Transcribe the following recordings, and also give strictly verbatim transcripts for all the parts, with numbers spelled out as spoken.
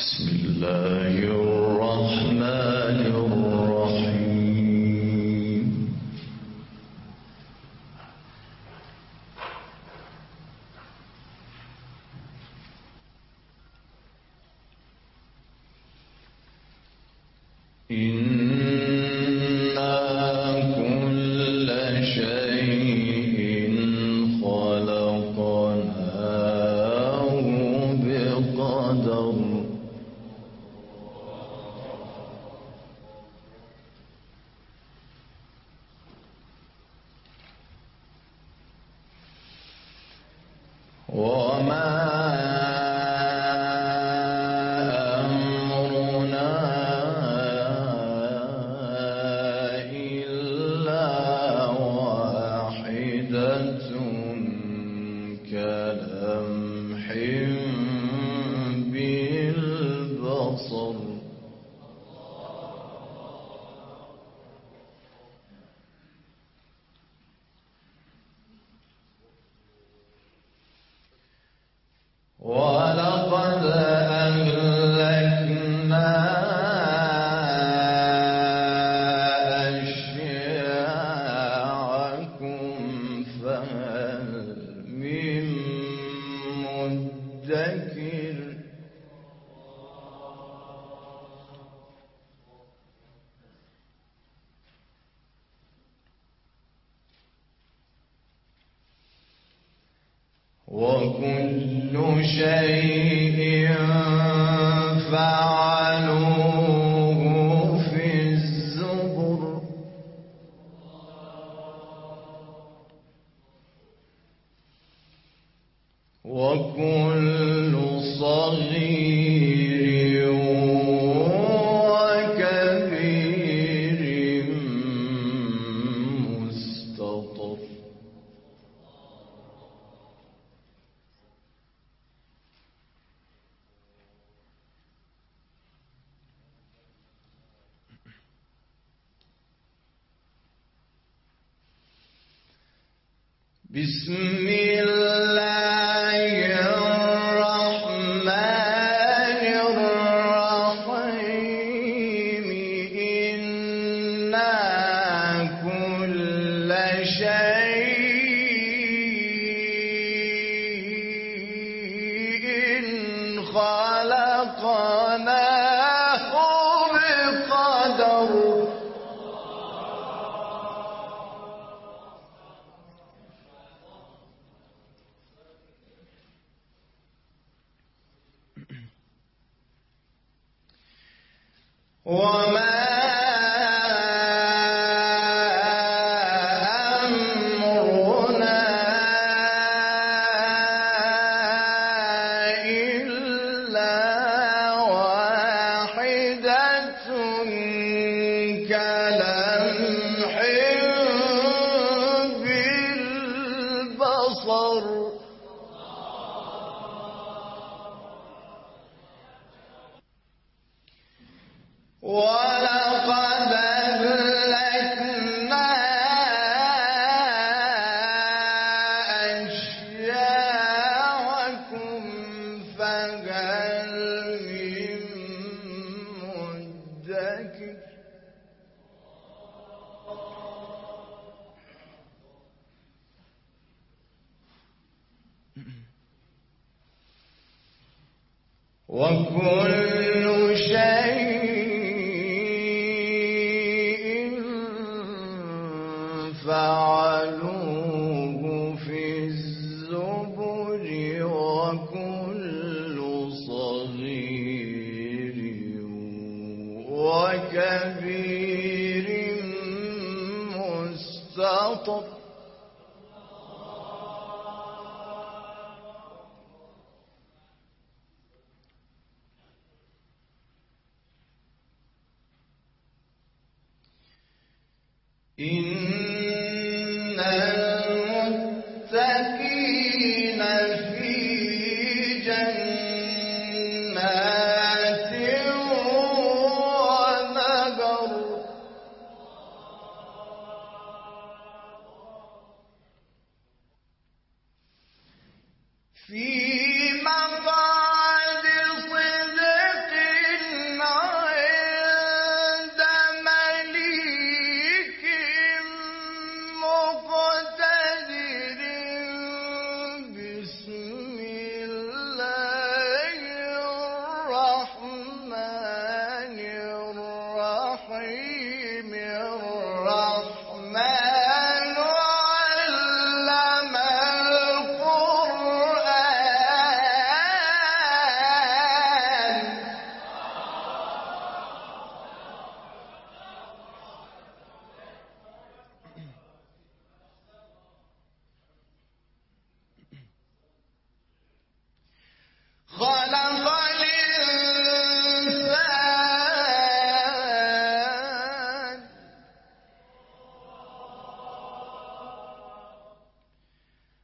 بسم الله الرحمن الرحيم. إنا كل شيء خلقناه بقدر. وما أمرنا إلا واحدة كلمح بالبصر. ولقد أهلكنا أشياعكم فهل من مدكر. وكل شيء فعلوه في الزبر. وكل صغير وكبير مستطر. بسم الله الرحمن الرحيم. إنا كل شيء خلقناه بقدر. وما أمرنا إلا واحدة كلمح بالبصر. ولقد أهلكنا أشياعكم فهل من مدكر. وكل شيء فعلوه في الزبر. وكل صغير وكبير مستطر. إن المتقين في جنات ونهر. في مقعد صدق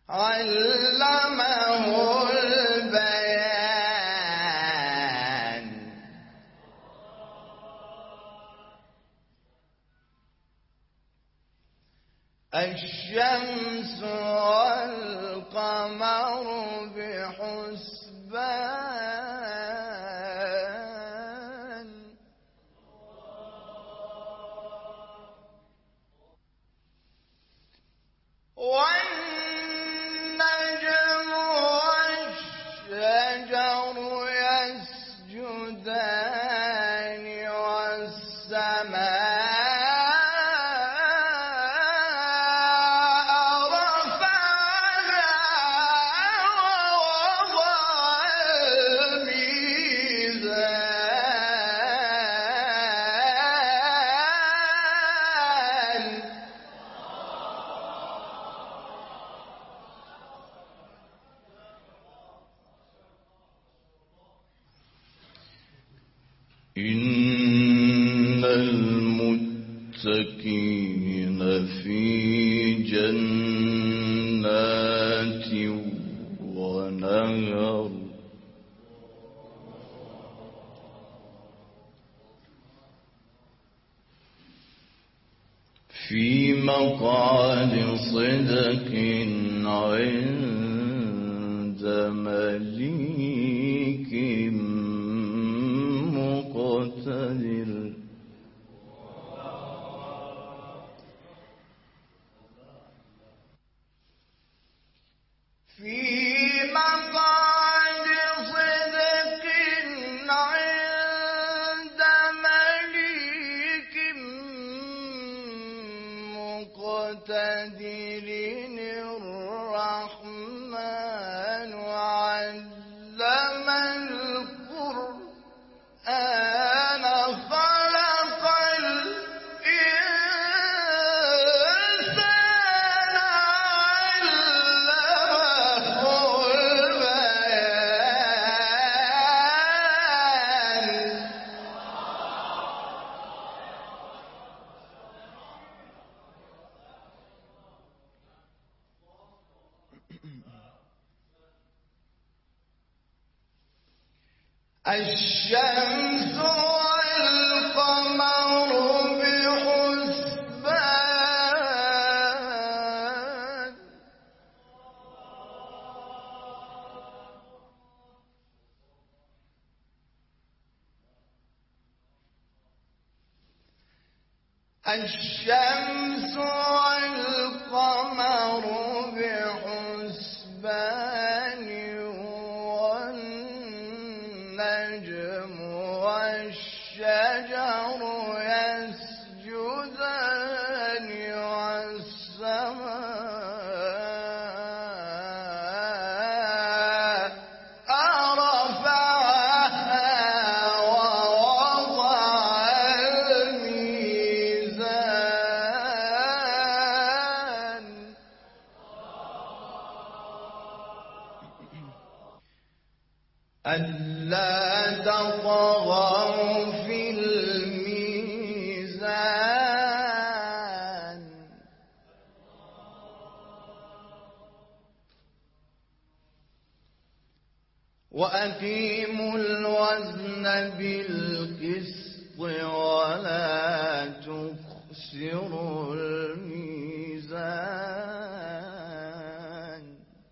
علمه البيان الشمس والقمر بحسبان والنجم والشجر يسجدان والسماء إن المتقين في جنات ونهر في مقعد صدق عند مليك مقتدر في مقعد صدق عند مليك مقتدر الرحمن علم القرآن خلق الإنسان علمه البيان الشمس والقمر بحسبان الشمس والقمر بحسبان والنجم والشجر يسجدان والسماء رفعها ووضع الميزان ألا تطغوا في الميزان وأقيموا الوزن بالقسط ولا تخسروا الميزان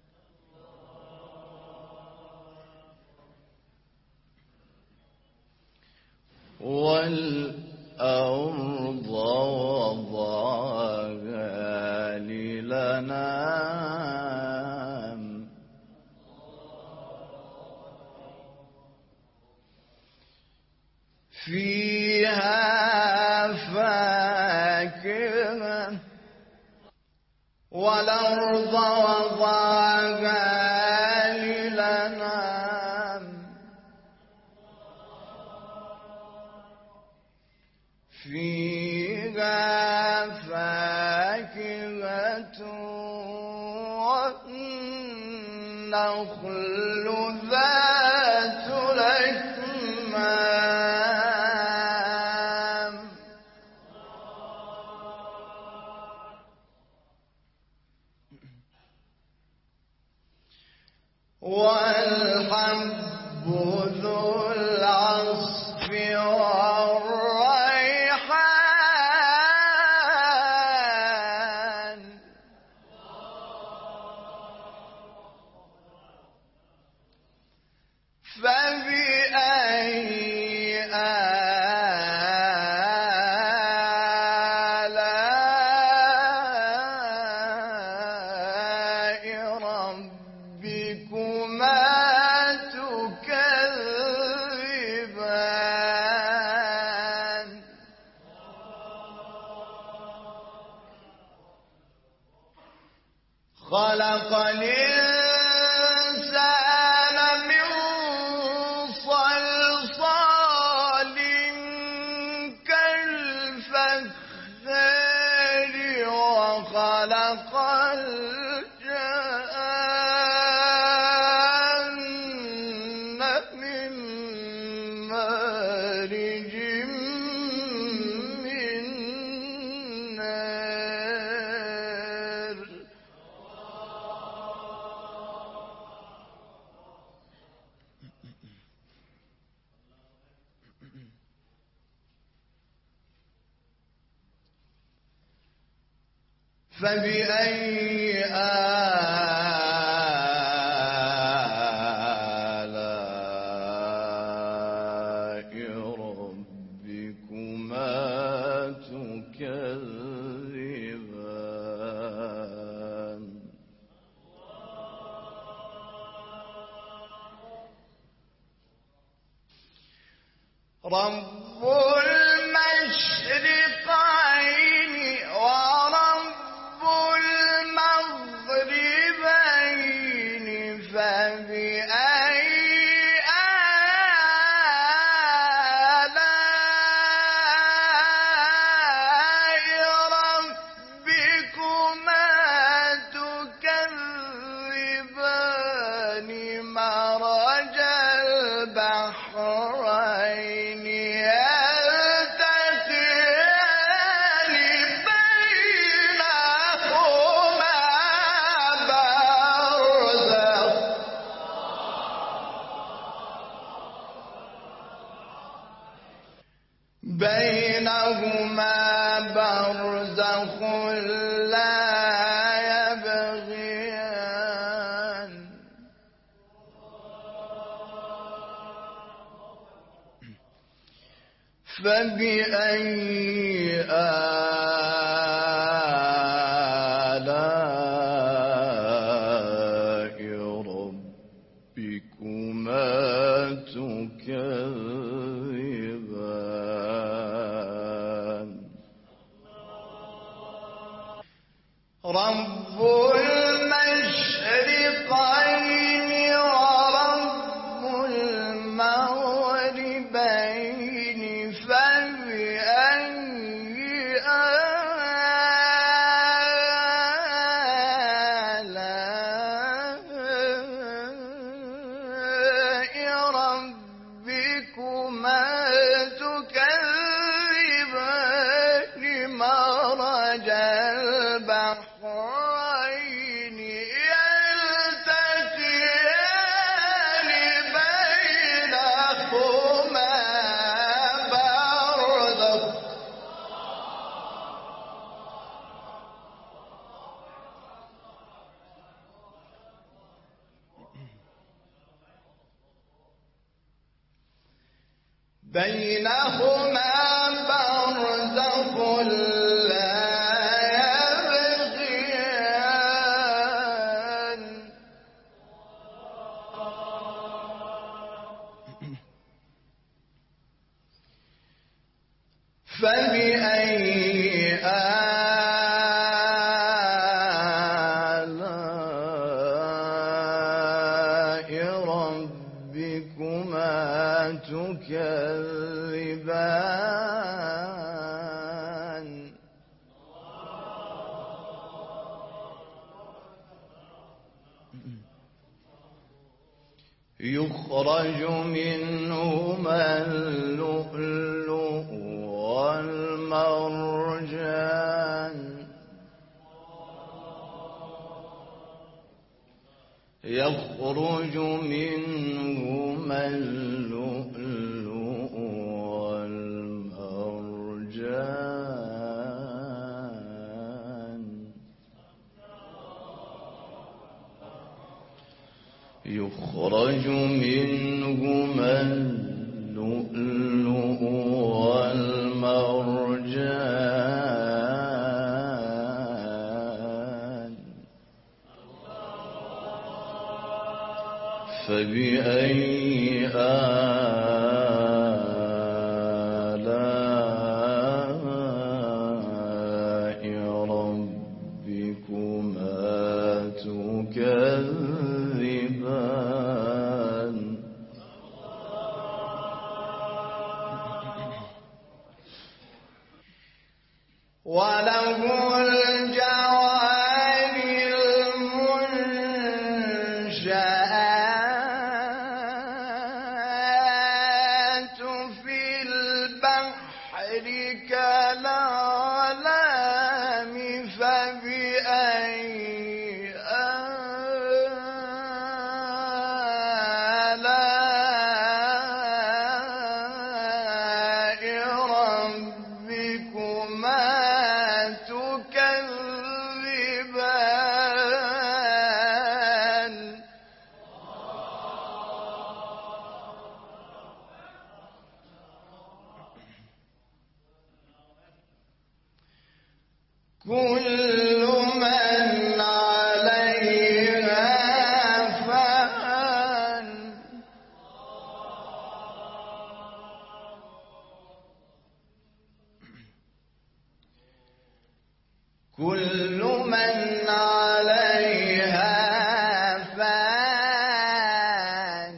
والأرض وضعها للأنام فيها فاكهة والأرض وضعها للأنام فيها فاكهة والنخل ذات الأكمام والحب ذو العصف والريحان فبأي خلق الإنسان من صلصال كالفخار وخلق الجان من مارج من نار فبأي آلاء ربكما تكذبان رب المشرقين ورب المغربين فبأي آلاء ربكما تكذبان مرج البحرين يلتقيان بينهما برزخ بينهما برزخ لا يبغيان فبأي آلاء ربكما تكذبان رب المشرقين ورب المغربين فبأي آلاء ربكما تكذبان مرج البحرين يلتقيان بينهما برزخ بينهما برزخ لا يبغيان فبأي آلاء ربكما تكذبان يخرج منهما اللؤلؤ والمرجان يخرج منهما اللؤلؤ والمرجان يخرج منهما اللؤلؤ والمرجان فبأي آلاء ربكما تكذبان وله الجوار المنشآت في البحر كالأعلام فبأي آلاء ربكما تكذبان كل من عليها فان كل من عليها فان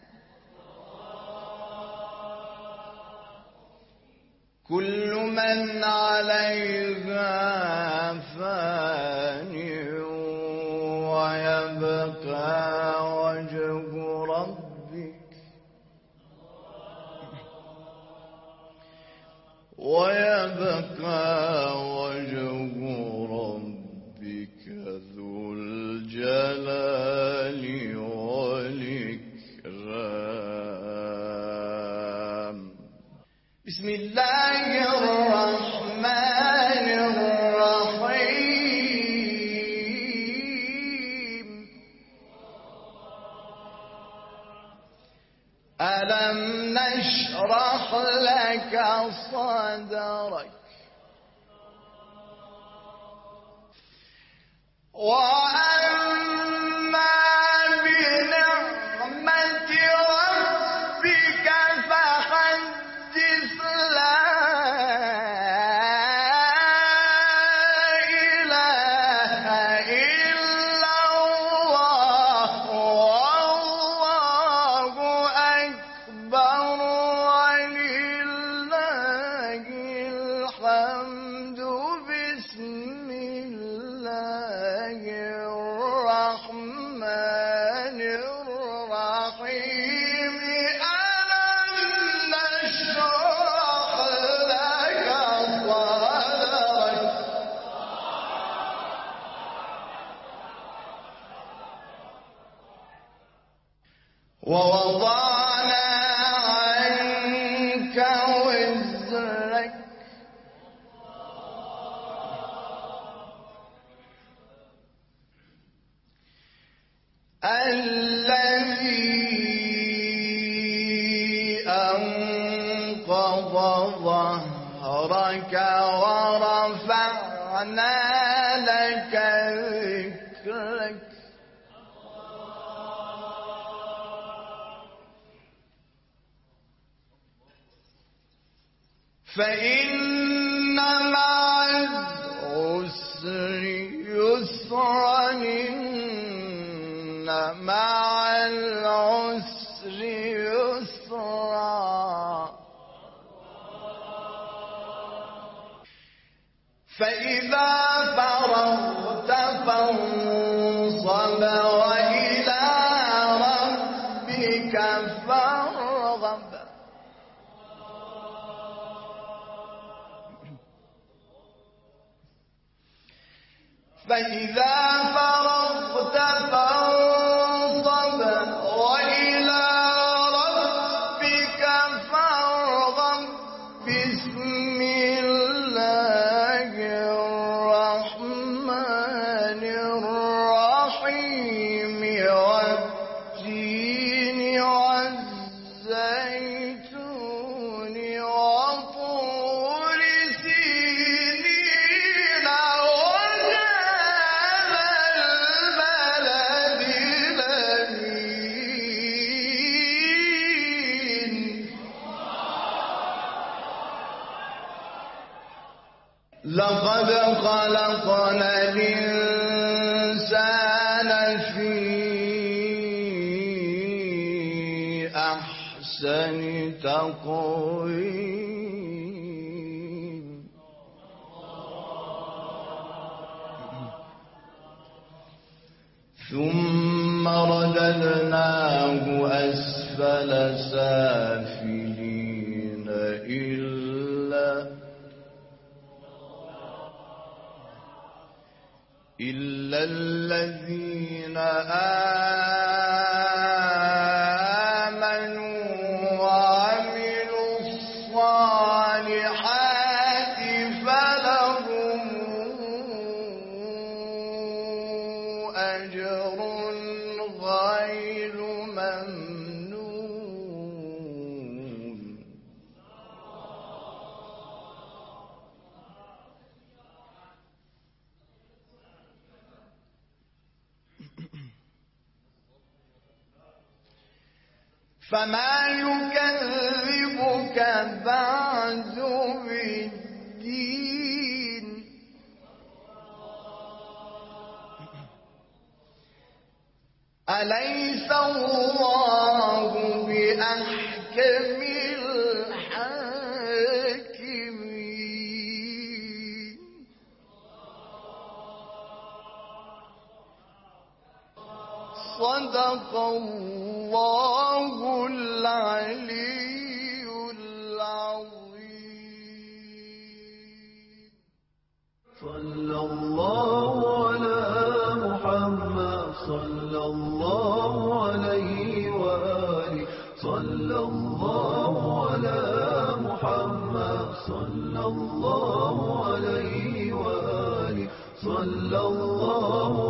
كل من عليها فان ويبقى وجه ربك ويبقى وجه ربك ذو الجلال والإكرام بسم الله الرحمن الرحيم ألم نشرح لك صدرك وأما بنعمة ربك فحدث لا إله إلا الله والله أكبر ولله الحمد بسم الله الرحمن الرحيم ألم نشرح لك صدرك ووضعنا عنك وزرك الذي أنقض ظهرك ورفعنا لك ذكرك فإن مع العسر يسرا إن مع العسر يسرا فإذا فرغت فانصب وإلى ربك فارغب فإذا فرغت فانصب في أحسن تقويم. ثم رددناه أسفل سافلين إلا إلا الذين آمنوا وعملوا الصالحات فلهم أجر غير ممنون. فما يكذبك بعد بالدين. أليس الله بأحكم الحاكمين. صدق الله العلي العظيم. صلى الله على محمد صلى الله عليه وآله. صلى الله على محمد صلى الله عليه وآله. صلى الله